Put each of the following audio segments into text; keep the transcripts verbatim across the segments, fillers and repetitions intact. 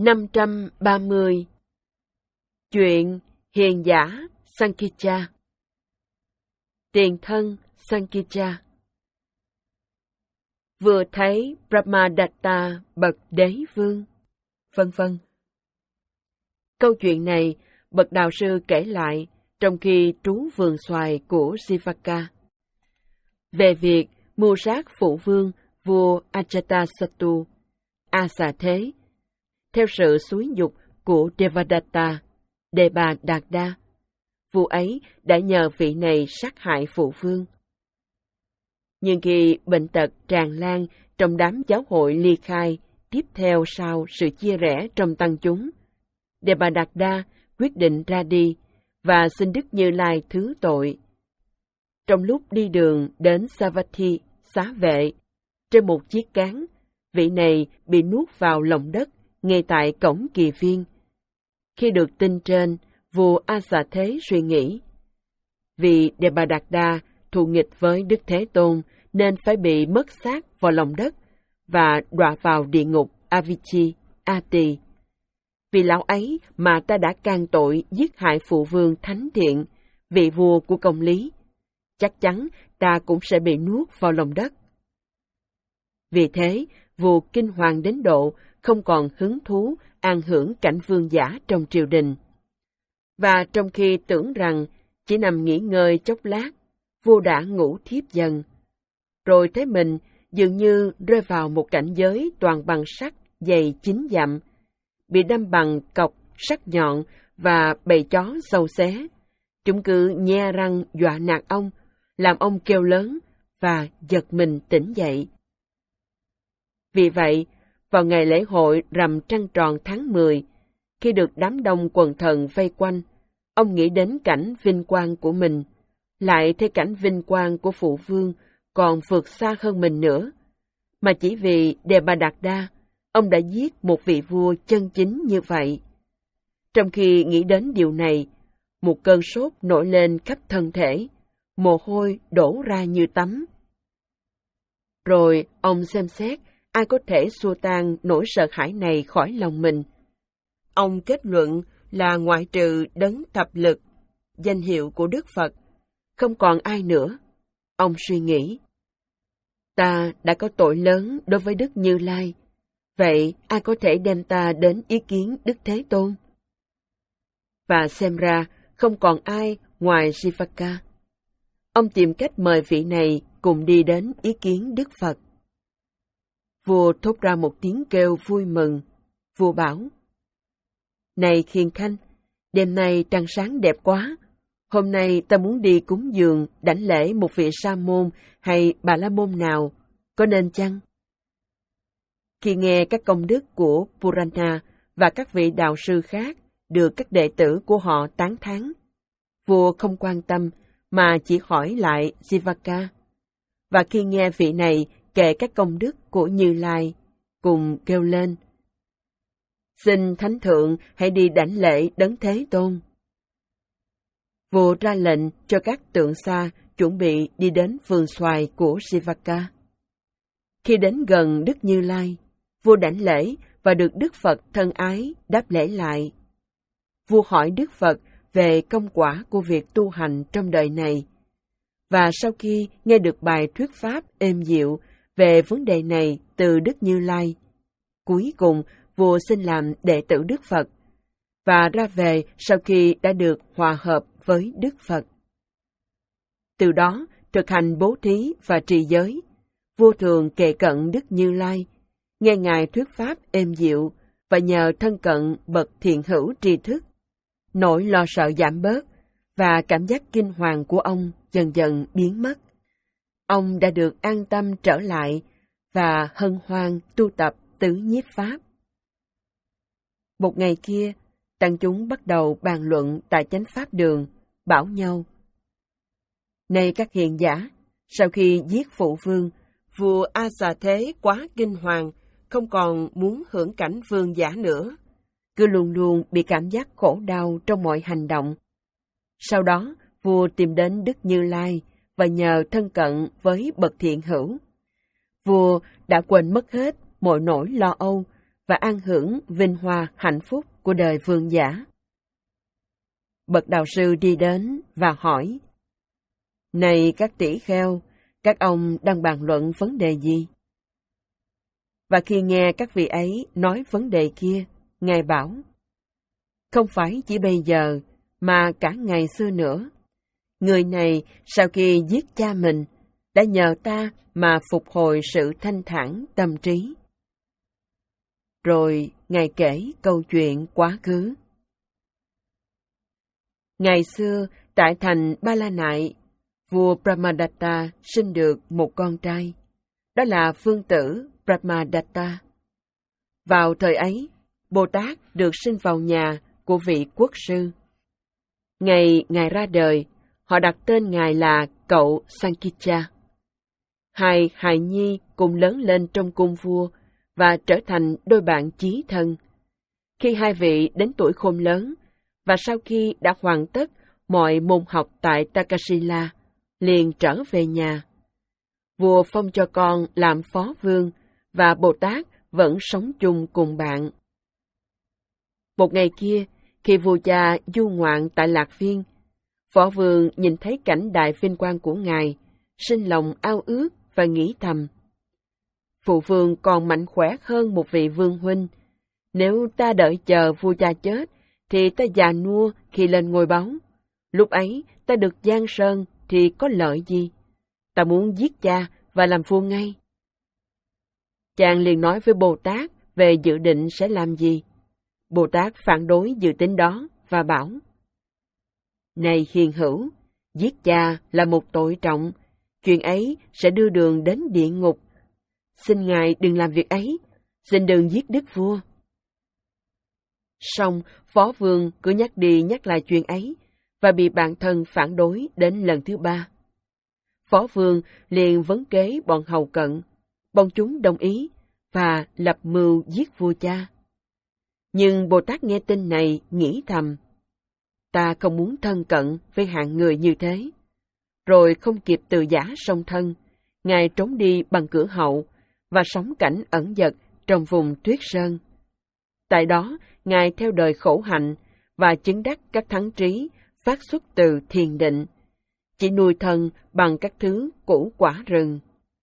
năm trăm ba mươi. Chuyện hiền giả Sankicha. Tiền thân Sankicha. Vừa thấy Brahmadatta bậc đế vương, vân vân. Câu chuyện này bậc đạo sư kể lại trong khi trú vườn xoài của Sivaka, về việc mưu sát phụ vương vua Ajatasattu, A Xà Thế, theo sự xúi nhục của Devadatta, Đề Bà Đạt Đa. Vua ấy đã nhờ vị này sát hại phụ vương. Nhưng khi bệnh tật tràn lan trong đám giáo hội ly khai, tiếp theo sau sự chia rẽ trong tăng chúng, Đề Bà Đạt Đa quyết định ra đi và xin Đức Như Lai thứ tội. Trong lúc đi đường đến Savatthi, xá vệ, trên một chiếc cán, vị này bị nuốt vào lòng đất ngay tại cổng kỳ viên. Khi được tin trên, vua A Xà Thế suy nghĩ, vì Đề Bà Đạt Đa thù nghịch với Đức Thế Tôn nên phải bị mất xác vào lòng đất và đọa vào địa ngục Avichi, A Tỳ. Vì lão ấy mà ta đã can tội giết hại phụ vương thánh thiện, vị vua của công lý, chắc chắn ta cũng sẽ bị nuốt vào lòng đất. Vì thế, vua kinh hoàng đến độ không còn hứng thú an hưởng cảnh vương giả trong triều đình. Và trong khi tưởng rằng chỉ nằm nghỉ ngơi chốc lát, vua đã ngủ thiếp dần. Rồi thấy mình dường như rơi vào một cảnh giới toàn bằng sắt dày chín dặm, bị đâm bằng cọc sắc nhọn và bầy chó sâu xé. Chúng cứ nhe răng dọa nạt ông, làm ông kêu lớn và giật mình tỉnh dậy. Vì vậy, vào ngày lễ hội rằm trăng tròn tháng mười, khi được đám đông quần thần vây quanh, ông nghĩ đến cảnh vinh quang của mình, lại thấy cảnh vinh quang của phụ vương còn vượt xa hơn mình nữa, mà chỉ vì Đề Bà Đạt Đa, ông đã giết một vị vua chân chính như vậy. Trong khi nghĩ đến điều này, một cơn sốt nổi lên khắp thân thể, mồ hôi đổ ra như tắm. Rồi ông xem xét ai có thể xua tan nỗi sợ hãi này khỏi lòng mình. Ông kết luận là ngoại trừ đấng thập lực, danh hiệu của Đức Phật, không còn ai nữa. Ông suy nghĩ, ta đã có tội lớn đối với Đức Như Lai, vậy ai có thể đem ta đến ý kiến Đức Thế Tôn? Và xem ra không còn ai ngoài Sivaka. Ông tìm cách mời vị này cùng đi đến ý kiến Đức Phật. Vua thốt ra một tiếng kêu vui mừng. Vua bảo, này Khiên Khanh, đêm nay trăng sáng đẹp quá. Hôm nay ta muốn đi cúng dường, đảnh lễ một vị sa môn hay bà la môn nào, có nên chăng? Khi nghe các công đức của Purana và các vị đạo sư khác được các đệ tử của họ tán thán, vua không quan tâm mà chỉ hỏi lại Sivaka. Và khi nghe vị này kể các công đức của Như Lai, cùng kêu lên, xin Thánh Thượng hãy đi đảnh lễ Đấng Thế Tôn. Vua ra lệnh cho các tượng xa chuẩn bị đi đến vườn xoài của Sivaka. Khi đến gần Đức Như Lai, vua đảnh lễ và được Đức Phật thân ái đáp lễ lại. Vua hỏi Đức Phật về công quả của việc tu hành trong đời này. Và sau khi nghe được bài thuyết pháp êm dịu về vấn đề này từ Đức Như Lai, cuối cùng vua xin làm đệ tử Đức Phật, và ra về sau khi đã được hòa hợp với Đức Phật. Từ đó, thực hành bố thí và trì giới, vua thường kề cận Đức Như Lai, nghe Ngài thuyết pháp êm dịu, và nhờ thân cận bậc thiện hữu tri thức, nỗi lo sợ giảm bớt, và cảm giác kinh hoàng của ông dần dần biến mất. Ông đã được an tâm trở lại và hân hoan tu tập tứ nhiếp pháp. Một ngày kia, tăng chúng bắt đầu bàn luận tại chánh pháp đường, bảo nhau, này các hiền giả, sau khi giết phụ vương, vua A Xà Thế quá kinh hoàng, không còn muốn hưởng cảnh vương giả nữa, cứ luôn luôn bị cảm giác khổ đau trong mọi hành động. Sau đó, vua tìm đến Đức Như Lai và nhờ thân cận với bậc thiện hữu. Vua đã quên mất hết mọi nỗi lo âu và an hưởng vinh hoa hạnh phúc của đời vương giả. Bậc đạo sư đi đến và hỏi: Này các tỷ kheo, các ông đang bàn luận vấn đề gì? Và khi nghe các vị ấy nói vấn đề kia, Ngài bảo: Không phải chỉ bây giờ, mà cả ngày xưa nữa. Người này sau khi giết cha mình, đã nhờ ta mà phục hồi sự thanh thản tâm trí. Rồi Ngài kể câu chuyện quá khứ. Ngày xưa, tại thành Ba La Nại, vua Brahmadatta sinh được một con trai. Đó là phương tử Brahmadatta. Vào thời ấy, Bồ Tát được sinh vào nhà của vị quốc sư. Ngày Ngài ra đời, họ đặt tên Ngài là cậu Sankhicha. Hai hài nhi cùng lớn lên trong cung vua và trở thành đôi bạn chí thân. Khi hai vị đến tuổi khôn lớn, và sau khi đã hoàn tất mọi môn học tại Takasila, liền trở về nhà. Vua phong cho con làm phó vương, và Bồ Tát vẫn sống chung cùng bạn. Một ngày kia, khi vua cha du ngoạn tại Lạc Viên, phó vương nhìn thấy cảnh đại vinh quang của Ngài, sinh lòng ao ước và nghĩ thầm: Phụ vương còn mạnh khỏe hơn một vị vương huynh. Nếu ta đợi chờ vua cha chết, thì ta già nua khi lên ngôi báu. Lúc ấy, ta được giang sơn thì có lợi gì? Ta muốn giết cha và làm vua ngay. Chàng liền nói với Bồ Tát về dự định sẽ làm gì. Bồ Tát phản đối dự tính đó và bảo: Này hiền hữu, giết cha là một tội trọng. Chuyện ấy sẽ đưa đường đến địa ngục. Xin Ngài đừng làm việc ấy. Xin đừng giết đức vua. Song phó vương cứ nhắc đi nhắc lại chuyện ấy, và bị bạn thân phản đối đến lần thứ ba. Phó vương liền vấn kế bọn hầu cận. Bọn chúng đồng ý và lập mưu giết vua cha. Nhưng Bồ Tát nghe tin này nghĩ thầm: Ta không muốn thân cận với hạng người như thế. Rồi không kịp từ giả song thân, Ngài trốn đi bằng cửa hậu và sống cảnh ẩn dật trong vùng tuyết sơn. Tại đó, Ngài theo đời khổ hạnh và chứng đắc các thắng trí phát xuất từ thiền định, chỉ nuôi thân bằng các thứ củ quả rừng.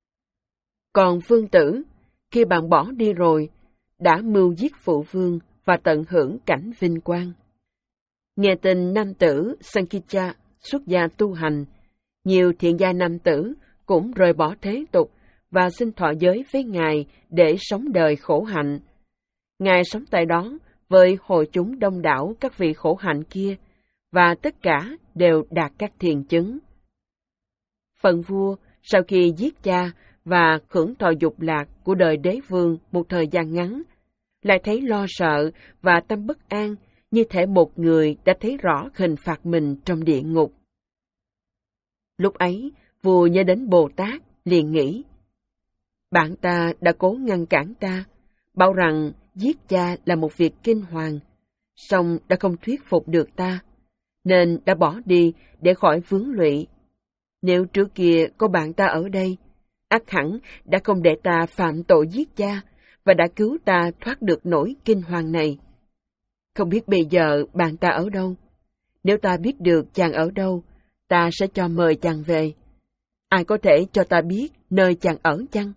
Còn vương tử, khi bạn bỏ đi rồi, đã mưu giết phụ vương và tận hưởng cảnh vinh quang. Nghe tin nam tử Sankhicha xuất gia tu hành, nhiều thiện gia nam tử cũng rời bỏ thế tục và xin thọ giới với Ngài để sống đời khổ hạnh. Ngài sống tại đó với hội chúng đông đảo các vị khổ hạnh kia, và tất cả đều đạt các thiền chứng. Phần vua, sau khi giết cha và hưởng thọ dục lạc của đời đế vương một thời gian ngắn, lại thấy lo sợ và tâm bất an, như thể một người đã thấy rõ hình phạt mình trong địa ngục. Lúc ấy, vua nhớ đến Bồ Tát, liền nghĩ: Bạn ta đã cố ngăn cản ta, bảo rằng giết cha là một việc kinh hoàng, song đã không thuyết phục được ta, nên đã bỏ đi để khỏi vướng lụy. Nếu trước kia có bạn ta ở đây, ắt hẳn đã không để ta phạm tội giết cha, và đã cứu ta thoát được nỗi kinh hoàng này. Không biết bây giờ bạn ta ở đâu? Nếu ta biết được chàng ở đâu, ta sẽ cho mời chàng về. Ai có thể cho ta biết nơi chàng ở chăng?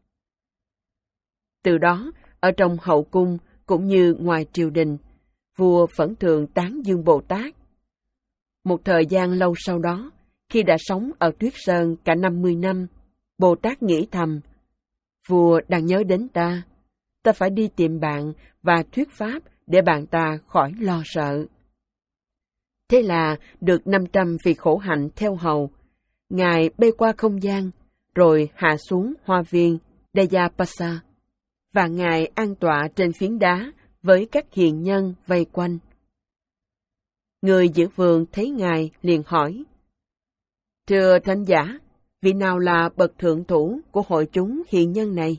Từ đó, ở trong hậu cung cũng như ngoài triều đình, vua vẫn thường tán dương Bồ Tát. Một thời gian lâu sau đó, khi đã sống ở Tuyết Sơn cả năm mươi năm, Bồ Tát nghĩ thầm: Vua đang nhớ đến ta, ta phải đi tìm bạn và thuyết pháp để bạn ta khỏi lo sợ. Thế là được năm trăm vị khổ hạnh theo hầu, Ngài bay qua không gian, rồi hạ xuống hoa viên Dayapasa, và Ngài an tọa trên phiến đá với các hiền nhân vây quanh. Người giữ vườn thấy Ngài liền hỏi: Thưa thánh giả, vị nào là bậc thượng thủ của hội chúng hiền nhân này?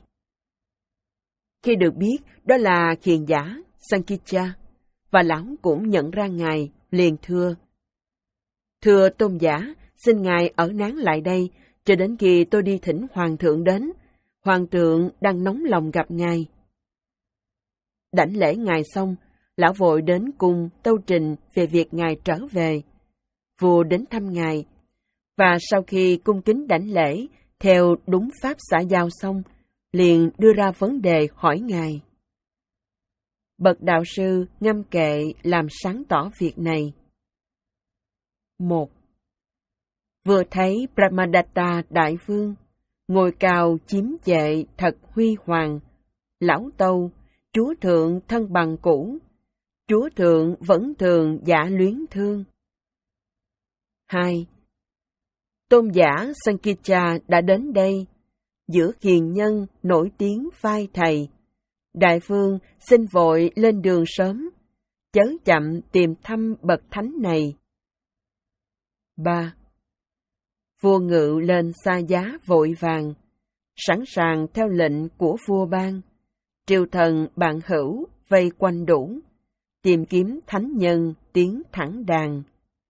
Khi được biết đó là hiền giả Sankhicha, và lão cũng nhận ra Ngài, liền thưa: Thưa tôn giả, xin Ngài ở nán lại đây, cho đến khi tôi đi thỉnh Hoàng thượng đến. Hoàng thượng đang nóng lòng gặp Ngài. đảnh lễ ngài xong, lão vội đến cung tâu trình về việc ngài trở về. Vua đến thăm ngài, và sau khi cung kính đảnh lễ theo đúng pháp xã giao xong, liền đưa ra vấn đề hỏi ngài. Bậc đạo sư ngâm kệ làm sáng tỏ việc này. Một. Vừa thấy Brahmadatta Đại Vương, ngồi cao chiếm vệ thật huy hoàng, lão tâu, chúa thượng thân bằng cũ, chúa thượng vẫn thường giả luyến thương. Hai. Tôn giả Sankicha đã đến đây, giữa hiền nhân nổi tiếng vai thầy. Đại vương xin vội lên đường sớm, chớ chậm tìm thăm bậc thánh này. Ba. Vua ngự lên xa giá vội vàng, sẵn sàng theo lệnh của vua ban. Triều thần bạn hữu vây quanh đủ, tìm kiếm thánh nhân tiến thẳng đàn.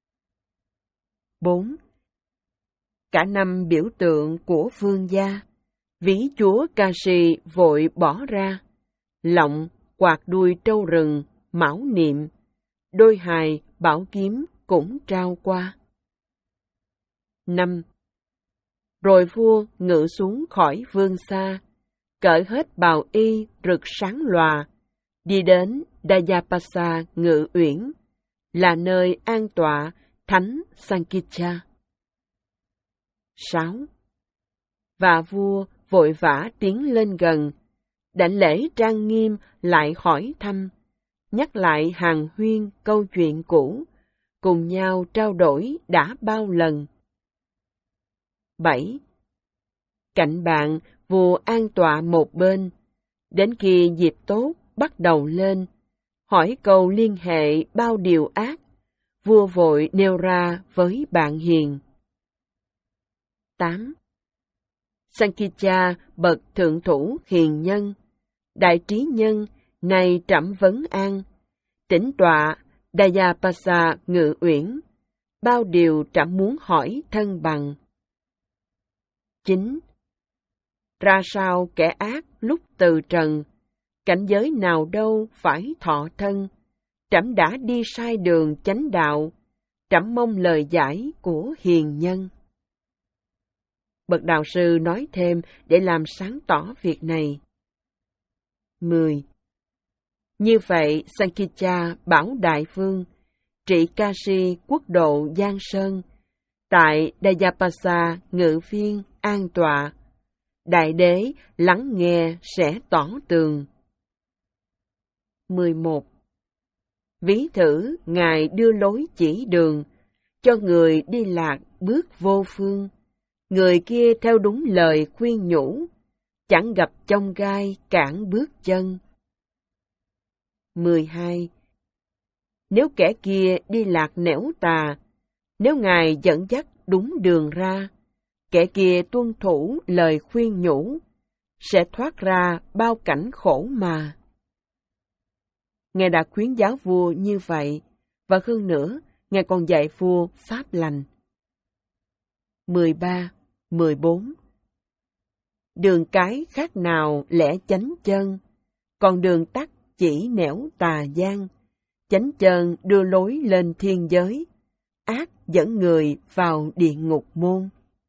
Bốn. Cả năm biểu tượng của vương gia, ví chúa Kashi vội bỏ ra, lọng, quạt đuôi trâu rừng, mão niệm, đôi hài, bảo kiếm cũng trao qua. Năm. Rồi vua ngự xuống khỏi vương xa, cởi hết bào y rực sáng lòa, đi đến Dayapasa Ngự Uyển, là nơi an tọa thánh Sankicha. Sáu. Và vua vội vã tiến lên gần, đảnh lễ trang nghiêm lại hỏi thăm, nhắc lại hàn huyên câu chuyện cũ, cùng nhau trao đổi đã bao lần. Bảy. Cạnh bạn, vua an tọa một bên, đến khi dịp tốt bắt đầu lên, hỏi câu liên hệ bao điều ác, vua vội nêu ra với bạn hiền. Tám. Sankicha bậc thượng thủ hiền nhân, đại trí nhân, nay trẫm vấn an, tĩnh tọa Dayapasa Ngự Uyển, bao điều trẫm muốn hỏi thân bằng. Chín. Ra sao kẻ ác lúc từ trần, cảnh giới nào đâu phải thọ thân, trẫm đã đi sai đường chánh đạo, trẫm mong lời giải của hiền nhân. Bậc đạo sư nói thêm để làm sáng tỏ việc này. Mười. Như vậy, Sankicha bảo đại vương, trị Kashi quốc độ Giang Sơn, tại Dayapasa Ngự Viên an tọa, đại đế lắng nghe sẽ tỏ tường. Mười một. Ví thử ngài đưa lối chỉ đường, cho người đi lạc bước vô phương, người kia theo đúng lời khuyên nhủ, chẳng gặp chông gai cản bước chân. Mười hai. Nếu kẻ kia đi lạc nẻo tà, nếu ngài dẫn dắt đúng đường ra, kẻ kia tuân thủ lời khuyên nhủ, sẽ thoát ra bao cảnh khổ mà. Ngài đã khuyến giáo vua như vậy, và hơn nữa, Ngài còn dạy vua pháp lành. Mười ba, mười bốn. Đường cái khác nào lẽ chánh chân, còn đường tắt chỉ nẻo tà gian, chánh chân đưa lối lên thiên giới, ác dẫn người vào địa ngục môn.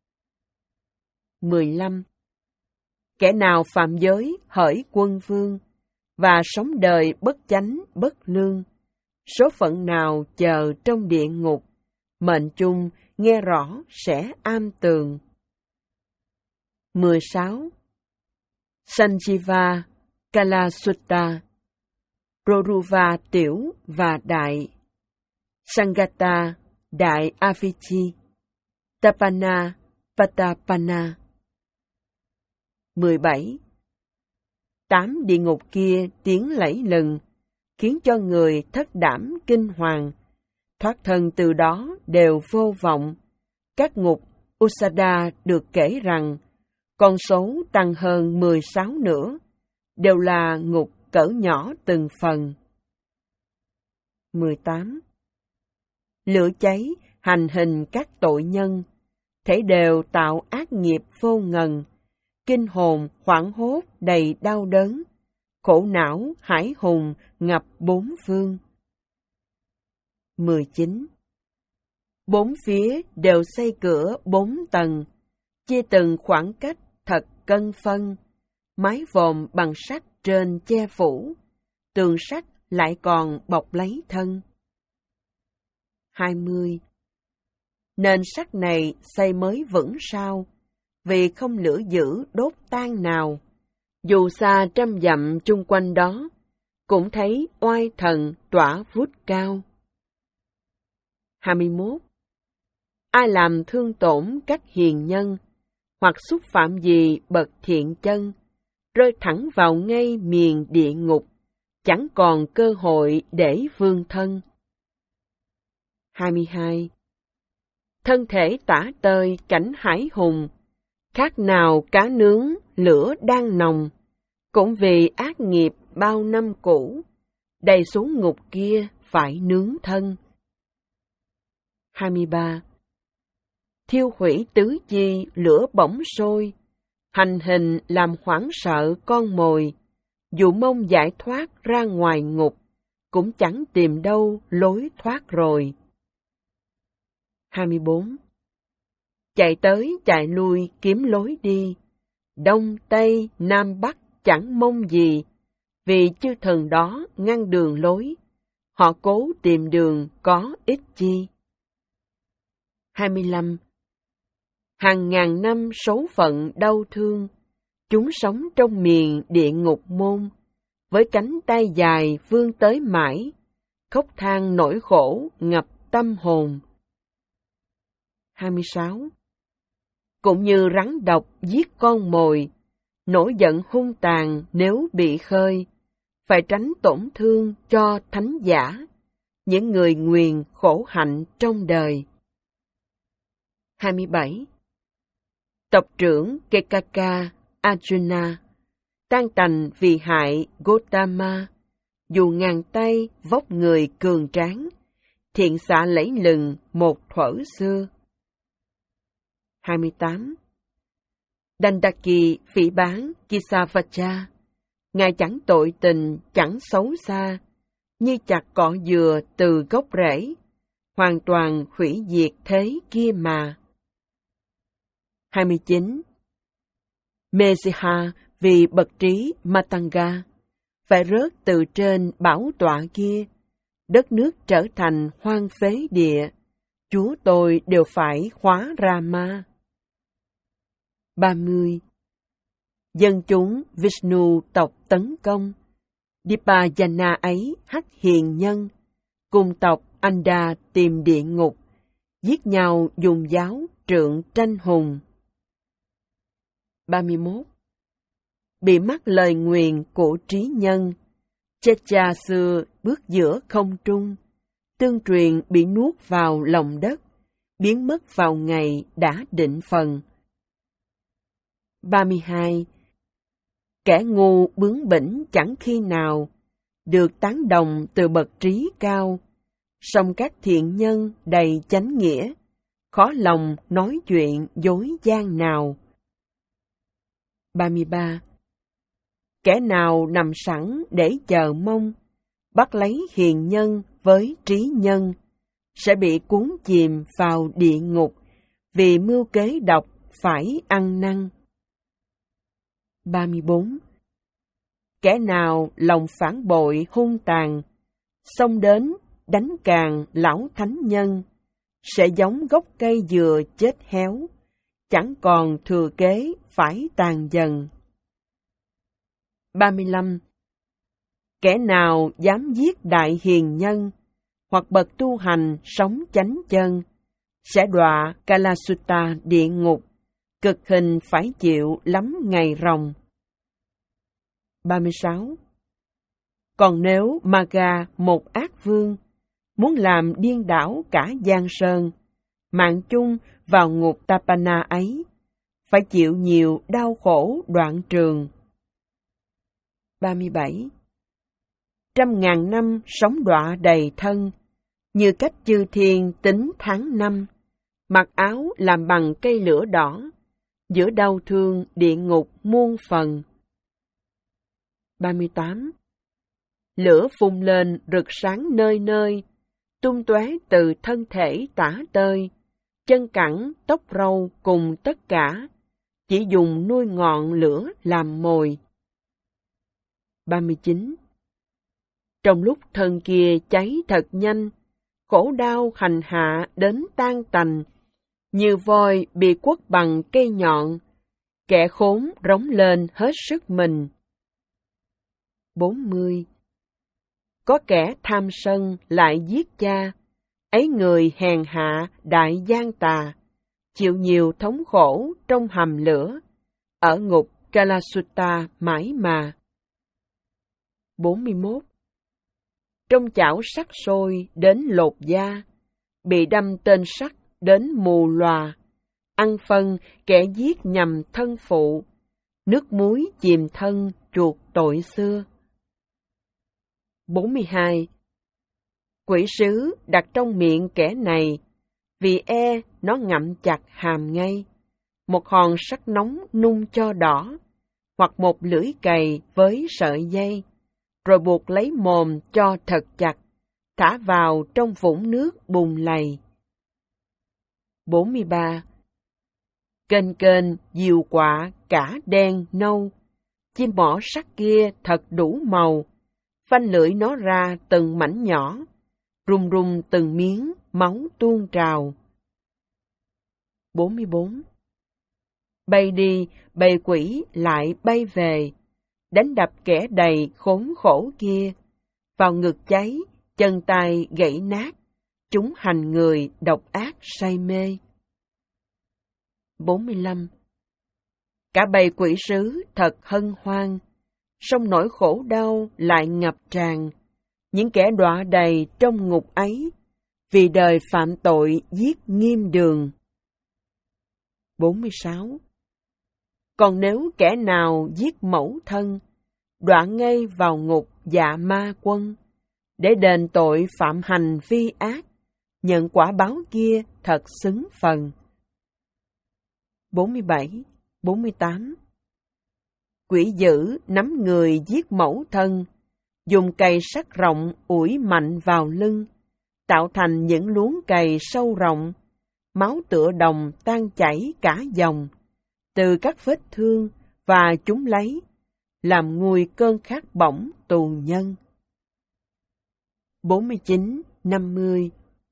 Mười lăm. Kẻ nào phạm giới hỡi quân vương, và sống đời bất chánh bất lương, số phận nào chờ trong địa ngục, mệnh chung nghe rõ sẽ am tường. Mười sáu. Sanjiva, Kalasutta, Proruva tiểu và đại, Sangata, đại Avicii, Tapana, Patapana. Mười bảy. Tám địa ngục kia tiếng lẫy lừng, khiến cho người thất đảm kinh hoàng, thoát thân từ đó đều vô vọng. Các ngục Usada được kể rằng, con số tăng hơn mười sáu nữa, đều là ngục cỡ nhỏ từng phần. Mười tám. Lửa cháy hành hình các tội nhân, thể đều tạo ác nghiệp vô ngần, kinh hồn hoảng hốt đầy đau đớn, khổ não, hải hùng, ngập bốn phương. mười chín. Bốn phía đều xây cửa bốn tầng, chia từng khoảng cách thật cân phân, mái vòm bằng sắt trên che phủ, tường sắt lại còn bọc lấy thân. hai mươi. Nền sắt này xây mới vững sao, vì không lửa dữ đốt tan nào, dù xa trăm dặm chung quanh đó, cũng thấy oai thần tỏa vút cao. hai mươi mốt. Ai làm thương tổn các hiền nhân, hoặc xúc phạm gì bậc thiện chân, rơi thẳng vào ngay miền địa ngục, chẳng còn cơ hội để vươn thân. hai mươi hai. Thân thể tả tơi cảnh hải hùng, khác nào cá nướng lửa đang nồng, cũng vì ác nghiệp bao năm cũ, đầy xuống ngục kia phải nướng thân. hai mươi ba. Thiêu hủy tứ chi lửa bỏng sôi, hành hình làm hoảng sợ con mồi, dù mong giải thoát ra ngoài ngục, cũng chẳng tìm đâu lối thoát rồi. hai mươi bốn. Chạy tới chạy lui kiếm lối đi, đông tây nam bắc chẳng mong gì, vì chư thần đó ngăn đường lối, họ cố tìm đường có ích chi. hai mươi lăm. Hàng ngàn năm số phận đau thương, chúng sống trong miền địa ngục môn, với cánh tay dài vươn tới mãi, khóc than nỗi khổ ngập tâm hồn. hai mươi sáu. Cũng như rắn độc giết con mồi, nổi giận hung tàn nếu bị khơi, phải tránh tổn thương cho thánh giả, những người nguyền khổ hạnh trong đời. hai mươi bảy. Tộc trưởng Kekaka Arjuna tan tành vì hại Gotama, dù ngàn tay vóc người cường tráng, thiện xạ lẫy lừng một thuở xưa. hai mươi tám. Dandaki phỉ báng Kisavacha, ngài chẳng tội tình chẳng xấu xa, như chặt cỏ dừa từ gốc rễ, hoàn toàn hủy diệt thế kia mà. hai mươi chín. Mesiha vì bậc trí Matanga, phải rớt từ trên bảo tọa kia, đất nước trở thành hoang phế địa, chúa tôi đều phải hóa ra ma. ba mươi. Dân chúng Vishnu tộc tấn công, Dipajana ấy hắc hiền nhân, cùng tộc Anda tìm địa ngục, giết nhau dùng giáo trượng tranh hùng. ba mươi mốt. Bị mắc lời nguyền của trí nhân, Checha xưa bước giữa không trung, tương truyền bị nuốt vào lòng đất, biến mất vào ngày đã định phần. ba mươi hai. Kẻ ngu bướng bỉnh chẳng khi nào được tán đồng từ bậc trí cao, song các thiện nhân đầy chánh nghĩa, khó lòng nói chuyện dối gian nào. ba mươi ba. Kẻ nào nằm sẵn để chờ mong, bắt lấy hiền nhân với trí nhân, sẽ bị cuốn chìm vào địa ngục, vì mưu kế độc phải ăn năn. ba mươi bốn. Kẻ nào lòng phản bội hung tàn, xông đến đánh càng lão thánh nhân, sẽ giống gốc cây dừa chết héo, chẳng còn thừa kế phải tàn dần. ba mươi lăm. Kẻ nào dám giết đại hiền nhân, hoặc bậc tu hành sống chánh chân, sẽ đọa Kalasutta địa ngục, cực hình phải chịu lắm ngày ròng. ba mươi sáu. Còn nếu Maga một ác vương, muốn làm điên đảo cả Giang Sơn, mạng chung vào ngục Tapana ấy, phải chịu nhiều đau khổ đoạn trường. ba mươi bảy. Trăm ngàn năm sống đọa đầy thân, như cách chư thiên tính tháng năm, mặc áo làm bằng cây lửa đỏ, giữa đau thương địa ngục muôn phần. ba mươi tám. Lửa phun lên rực sáng nơi nơi, tung tóe từ thân thể tả tơi, chân cẳng, tóc râu cùng tất cả, chỉ dùng nuôi ngọn lửa làm mồi. ba mươi chín. Trong lúc thân kia cháy thật nhanh, khổ đau hành hạ đến tan tành, như voi bị quất bằng cây nhọn, kẻ khốn rống lên hết sức mình. bốn mươi. Có kẻ tham sân lại giết cha, ấy người hèn hạ đại gian tà, chịu nhiều thống khổ trong hầm lửa, ở ngục Kalasutta mãi mà. bốn mươi mốt. Trong chảo sắt sôi đến lột da, bị đâm tên sắt đến mù lòa, ăn phân kẻ giết nhằm thân phụ, nước muối chìm thân chuộc tội xưa. bốn mươi hai. Quỷ sứ đặt trong miệng kẻ này, vì e nó ngậm chặt hàm ngay, một hòn sắt nóng nung cho đỏ, hoặc một lưỡi cày với sợi dây, rồi buộc lấy mồm cho thật chặt, thả vào trong vũng nước bùn lầy. bốn mươi ba. Kênh kênh diều quạ cả đen nâu, chim mỏ sắt kia thật đủ màu, phanh lưỡi nó ra từng mảnh nhỏ, rung rung từng miếng máu tuôn trào. bốn mươi bốn. Bay đi, bầy quỷ lại bay về, đánh đập kẻ đầy khốn khổ kia, vào ngực cháy, chân tay gãy nát, chúng hành người độc ác say mê. bốn mươi lăm. Cả bầy quỷ sứ thật hân hoan, song nỗi khổ đau lại ngập tràn, những kẻ đọa đầy trong ngục ấy, vì đời phạm tội giết nghiêm đường. bốn mươi sáu. Còn nếu kẻ nào giết mẫu thân, đọa ngay vào ngục dạ ma quân, để đền tội phạm hành vi ác, nhận quả báo kia thật xứng phần. bốn mươi bảy, bốn mươi tám. Quỷ dữ nắm người giết mẫu thân, dùng cày sắt rộng ủi mạnh vào lưng, tạo thành những luống cày sâu rộng, máu tựa đồng tan chảy cả dòng, từ các vết thương, và chúng lấy, làm nguôi cơn khát bỏng tù nhân. bốn mươi chín, năm mươi.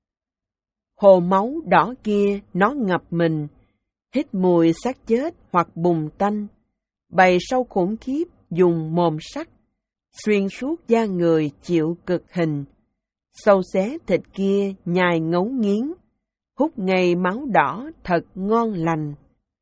Hồ máu đỏ kia nó ngập mình, hít mùi xác chết hoặc bùn tanh, bầy sâu khủng khiếp dùng mồm sắt, xuyên suốt da người chịu cực hình, sâu xé thịt kia nhai ngấu nghiến, hút ngay máu đỏ thật ngon lành.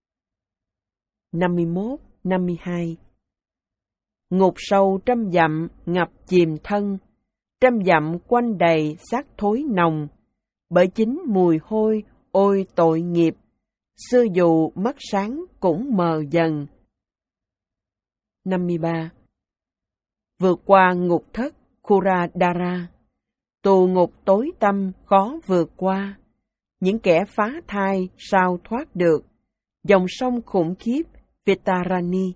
năm mươi mốt, năm mươi hai. Ngục sâu trăm dặm ngập chìm thân, trăm dặm quanh đầy xác thối nồng, bởi chính mùi hôi ôi tội nghiệp, xưa dù mắt sáng cũng mờ dần. năm mươi ba. Vượt qua ngục thất Kuradara, tù ngục tối tăm khó vượt qua, những kẻ phá thai sao thoát được, dòng sông khủng khiếp Vitarani.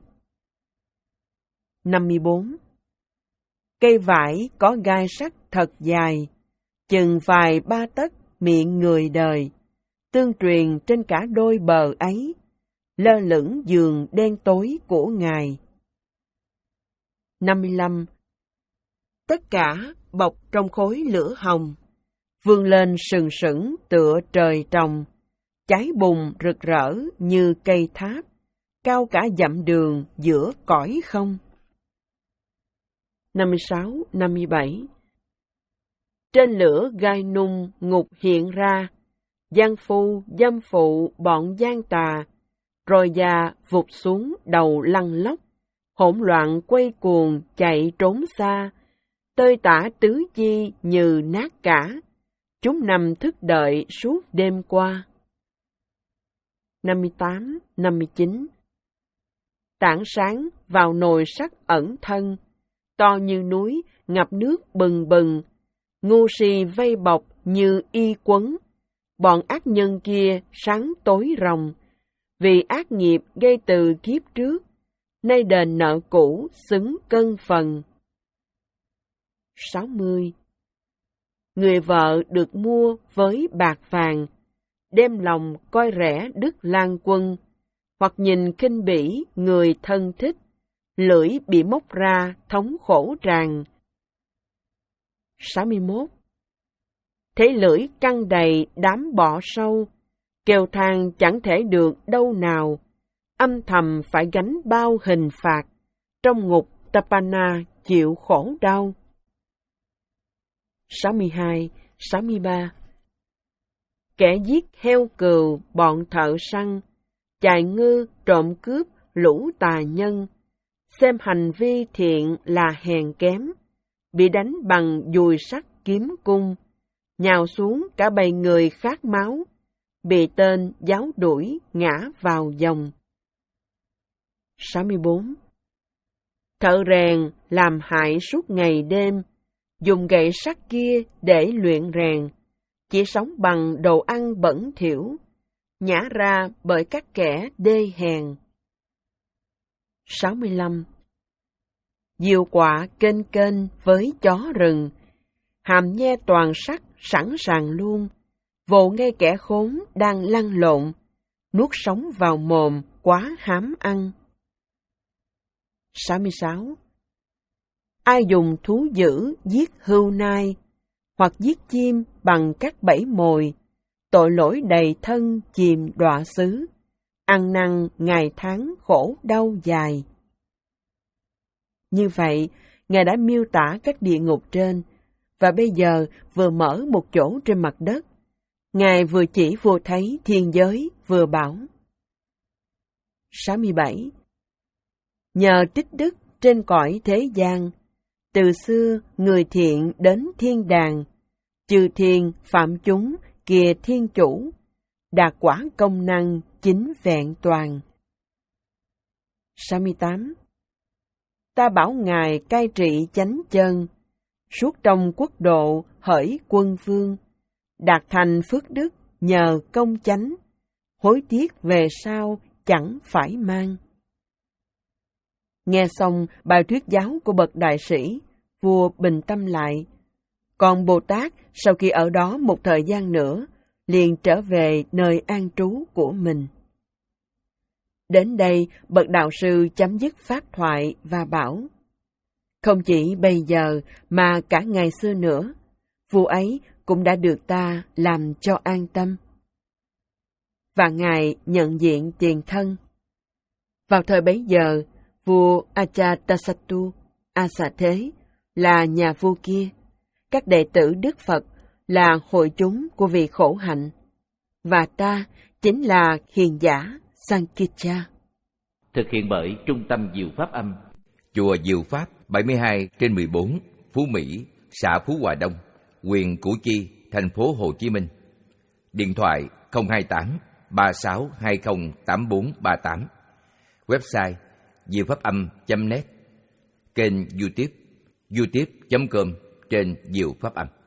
năm mươi bốn. Cây vải có gai sắt thật dài, chừng vài ba tấc miệng người đời, tương truyền trên cả đôi bờ ấy, lơ lửng giường đen tối của Ngài. năm mươi lăm. Tất cả bọc trong khối lửa hồng, vươn lên sừng sững tựa trời trồng, cháy bùng rực rỡ như cây tháp, cao cả dặm đường giữa cõi không. năm mươi sáu, năm mươi bảy. Trên lửa gai nung ngục hiện ra, gian phu, dâm phụ, bọn gian tà, rồi già vụt xuống đầu lăn lóc, hỗn loạn quay cuồng chạy trốn xa, tơi tả tứ chi như nát cả, chúng nằm thức đợi suốt đêm qua. năm mươi tám, năm mươi chín. Tảng sáng vào nồi sắt ẩn thân, to như núi, ngập nước bừng bừng, ngu si vây bọc như y quấn, bọn ác nhân kia sáng tối ròng, vì ác nghiệp gây từ kiếp trước, nay đền nợ cũ xứng cân phần. sáu mươi. Người vợ được mua với bạc vàng, đem lòng coi rẻ Đức Lan Quân, hoặc nhìn khinh bỉ người thân thích, lưỡi bị móc ra thống khổ tràn. sáu mươi mốt. Thấy lưỡi căng đầy đám bọ sâu, kêu than chẳng thể được đâu nào, âm thầm phải gánh bao hình phạt, trong ngục Tapana chịu khổ đau. sáu mươi hai, sáu mươi ba. Kẻ giết heo cừu bọn thợ săn, chài ngư trộm cướp lũ tà nhân, xem hành vi thiện là hèn kém, bị đánh bằng dùi sắt kiếm cung, nhào xuống cả bầy người khát máu, bị tên giáo đuổi ngã vào dòng. sáu mươi bốn. Thợ rèn làm hại suốt ngày đêm, dùng gậy sắt kia để luyện rèn, chỉ sống bằng đồ ăn bẩn thỉu, nhả ra bởi các kẻ đê hèn. sáu mươi lăm. Diều quạ kênh kênh với chó rừng, hàm nhe toàn sắt sẵn sàng luôn, vồ ngay kẻ khốn đang lăn lộn, nuốt sống vào mồm quá hám ăn. sáu mươi sáu. Ai dùng thú dữ giết hươu nai, hoặc giết chim bằng các bẫy mồi, tội lỗi đầy thân chìm đọa xứ, ăn năn ngày tháng khổ đau dài. Như vậy, Ngài đã miêu tả các địa ngục trên, và bây giờ vừa mở một chỗ trên mặt đất. Ngài vừa chỉ vô thấy thiên giới, vừa bảo. sáu mươi bảy. Nhờ tích đức trên cõi thế gian, từ xưa người thiện đến thiên đàng, chư thiên phạm chúng kìa thiên chủ, đạt quả công năng chính vẹn toàn. sáu mươi tám. Ta bảo Ngài cai trị chánh chân, suốt trong quốc độ hỡi quân vương, đạt thành phước đức nhờ công chánh, hối tiếc về sau chẳng phải mang. Nghe xong bài thuyết giáo của bậc đại sĩ, vua bình tâm lại. Còn Bồ Tát sau khi ở đó một thời gian nữa, liền trở về nơi an trú của mình. Đến đây, bậc đạo sư chấm dứt pháp thoại và bảo, không chỉ bây giờ mà cả ngày xưa nữa, vua ấy cũng đã được ta làm cho an tâm. Và Ngài nhận diện tiền thân. Vào thời bấy giờ, vua Ajatasattu, Asa Thế, là nhà vua kia, các đệ tử Đức Phật là hội chúng của vị khổ hạnh, và ta chính là hiền giả Sankitcha. Thực hiện bởi Trung tâm Diệu Pháp Âm, Chùa Diệu Pháp bảy mươi hai trên mười bốn, Phú Mỹ, xã Phú Hòa Đông, huyện Củ Chi, thành phố Hồ Chí Minh. Điện thoại không hai tám ba sáu hai không tám bốn ba tám. Website diệu pháp âm chấm net. Kênh YouTube youtube chấm com trên Diệu Pháp Âm.